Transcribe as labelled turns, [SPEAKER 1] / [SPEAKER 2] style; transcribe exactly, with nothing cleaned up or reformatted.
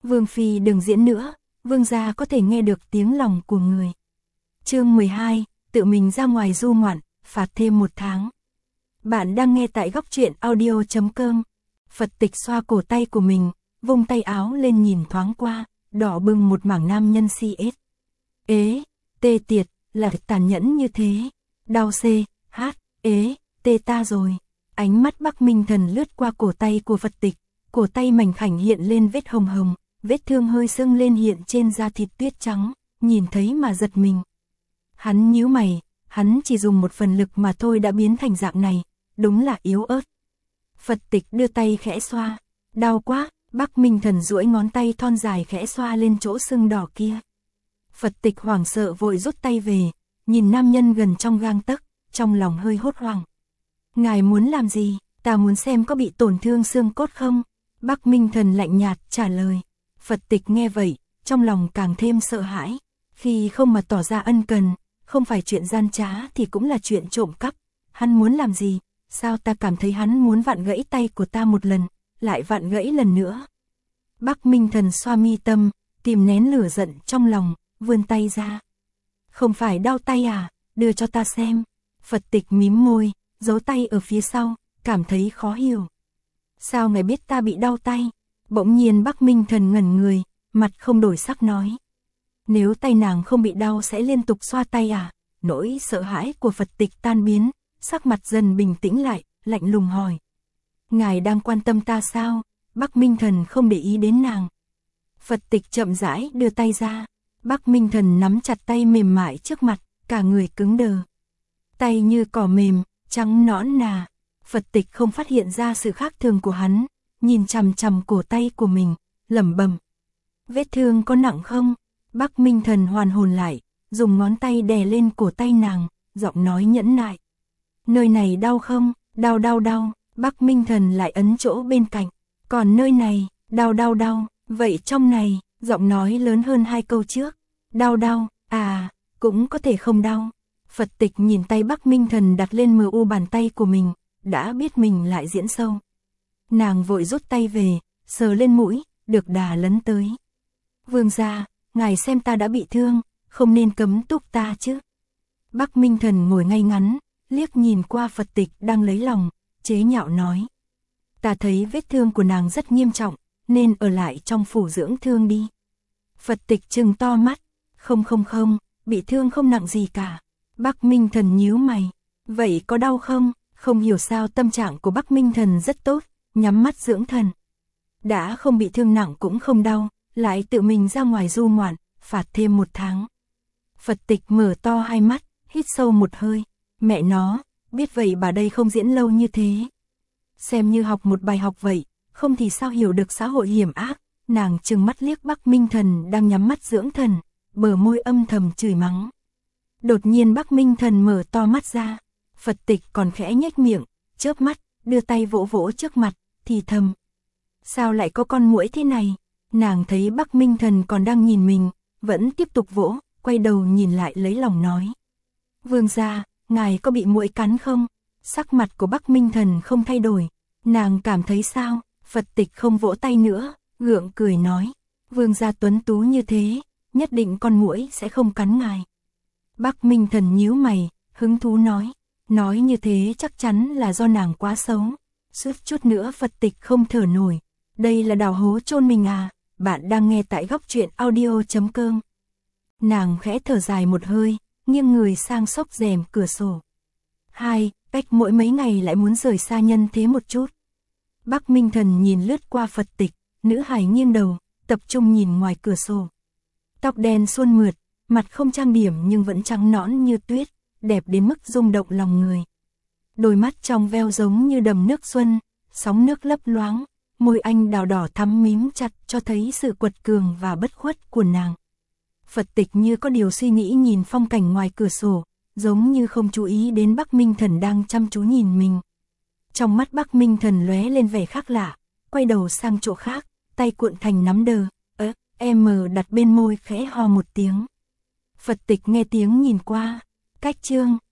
[SPEAKER 1] Vương phi đừng diễn nữa, vương gia có thể nghe được tiếng lòng của người. Chương mười hai, tự mình ra ngoài du ngoạn, phạt thêm một tháng. Bạn đang nghe tại góc truyện audio chấm com. Phật Tịch xoa cổ tay của mình, vung tay áo lên nhìn thoáng qua, đỏ bừng một mảng nam nhân si ết. Ế, tê tiệt, là tàn nhẫn như thế. Đau xê, hát, ế, tê ta rồi. Ánh mắt Bắc Minh Thần lướt qua cổ tay của Phật Tịch, cổ tay mảnh khảnh hiện lên vết hồng hồng, vết thương hơi sưng lên hiện trên da thịt tuyết trắng, nhìn thấy mà giật mình. Hắn nhíu mày, hắn chỉ dùng một phần lực mà thôi đã biến thành dạng này, đúng là yếu ớt. Phật Tịch đưa tay khẽ xoa, đau quá, Bắc Minh Thần duỗi ngón tay thon dài khẽ xoa lên chỗ sưng đỏ kia. Phật Tịch hoảng sợ vội rút tay về, nhìn nam nhân gần trong gang tấc, trong lòng hơi hốt hoảng. Ngài muốn làm gì? Ta muốn xem có bị tổn thương xương cốt không? Bắc Minh Thần lạnh nhạt trả lời. Phật Tịch nghe vậy, trong lòng càng thêm sợ hãi. Khi không mà tỏ ra ân cần, không phải chuyện gian trá thì cũng là chuyện trộm cắp. Hắn muốn làm gì? Sao ta cảm thấy hắn muốn vặn gãy tay của ta một lần, lại vặn gãy lần nữa? Bắc Minh Thần xoa mi tâm, kìm nén lửa giận trong lòng, vươn tay ra. Không phải đau tay à? Đưa cho ta xem. Phật Tịch mím môi, giấu tay ở phía sau, cảm thấy khó hiểu. Sao ngài biết ta bị đau tay? Bỗng nhiên Bắc Minh Thần ngẩn người, mặt không đổi sắc nói. Nếu tay nàng không bị đau sẽ liên tục xoa tay à? Nỗi sợ hãi của Phật Tịch tan biến, sắc mặt dần bình tĩnh lại, lạnh lùng hỏi. Ngài đang quan tâm ta sao? Bắc Minh Thần không để ý đến nàng. Phật Tịch chậm rãi đưa tay ra. Bắc Minh Thần nắm chặt tay mềm mại trước mặt, cả người cứng đờ. Tay như cỏ mềm, trắng nõn nà. Phật Tịch không phát hiện ra sự khác thường của hắn, nhìn chằm chằm cổ tay của mình, lẩm bẩm. Vết thương có nặng không? Bắc Minh Thần hoàn hồn lại, dùng ngón tay đè lên cổ tay nàng, giọng nói nhẫn nại. Nơi này đau không? Đau đau đau. Bắc Minh Thần lại ấn chỗ bên cạnh. Còn nơi này, đau đau đau. Vậy trong này, giọng nói lớn hơn hai câu trước. Đau đau, à, cũng có thể không đau. Phật Tịch nhìn tay Bắc Minh Thần đặt lên mờ u bàn tay của mình, đã biết mình lại diễn sâu. Nàng vội rút tay về, sờ lên mũi, được đà lấn tới. Vương gia, ngài xem ta đã bị thương, không nên cấm túc ta chứ. Bắc Minh Thần ngồi ngay ngắn, liếc nhìn qua Phật Tịch đang lấy lòng, chế nhạo nói. Ta thấy vết thương của nàng rất nghiêm trọng, nên ở lại trong phủ dưỡng thương đi. Phật Tịch trừng to mắt, không không không, bị thương không nặng gì cả. Bắc Minh Thần nhíu mày, vậy có đau không? Không hiểu sao tâm trạng của Bắc Minh Thần rất tốt, nhắm mắt dưỡng thần. Đã không bị thương nặng cũng không đau, lại tự mình ra ngoài du ngoạn, phạt thêm một tháng. Phật Tịch mở to hai mắt, hít sâu một hơi. Mẹ nó, biết vậy bà đây không diễn lâu như thế. Xem như học một bài học vậy, không thì sao hiểu được xã hội hiểm ác. Nàng trừng mắt liếc Bắc Minh Thần đang nhắm mắt dưỡng thần, bờ môi âm thầm chửi mắng. Đột nhiên Bắc Minh Thần mở to mắt ra, Phật Tịch còn khẽ nhếch miệng, chớp mắt, đưa tay vỗ vỗ trước mặt, thì thầm. Sao lại có con muỗi thế này? Nàng thấy Bắc Minh Thần còn đang nhìn mình, vẫn tiếp tục vỗ, quay đầu nhìn lại lấy lòng nói. Vương gia, ngài có bị muỗi cắn không? Sắc mặt của Bắc Minh Thần không thay đổi, nàng cảm thấy sao? Phật Tịch không vỗ tay nữa, gượng cười nói. Vương gia tuấn tú như thế, nhất định con muỗi sẽ không cắn ngài. Bắc Minh Thần nhíu mày, hứng thú nói. Nói như thế chắc chắn là do nàng quá xấu. Suýt chút nữa Phật Tịch không thở nổi. Đây là đào hố chôn mình à? Bạn đang nghe tại góc truyện audio chấm com. Nàng khẽ thở dài một hơi, nghiêng người sang xốc rèm cửa sổ. Hai, cách mỗi mấy ngày lại muốn rời xa nhân thế một chút. Bắc Minh Thần nhìn lướt qua Phật Tịch, nữ hài nghiêng đầu, tập trung nhìn ngoài cửa sổ. Tóc đen suôn mượt, mặt không trang điểm nhưng vẫn trắng nõn như tuyết, đẹp đến mức rung động lòng người. Đôi mắt trong veo giống như đầm nước xuân, sóng nước lấp loáng, môi anh đào đỏ thắm mím chặt cho thấy sự quật cường và bất khuất của nàng. Phật Tịch như có điều suy nghĩ nhìn phong cảnh ngoài cửa sổ, giống như không chú ý đến Bắc Minh Thần đang chăm chú nhìn mình. Trong mắt Bắc Minh Thần lóe lên vẻ khác lạ, quay đầu sang chỗ khác, tay cuộn thành nắm đờ, ớ, em đặt bên môi khẽ ho một tiếng. Phật Tịch nghe tiếng nhìn qua, cách chương,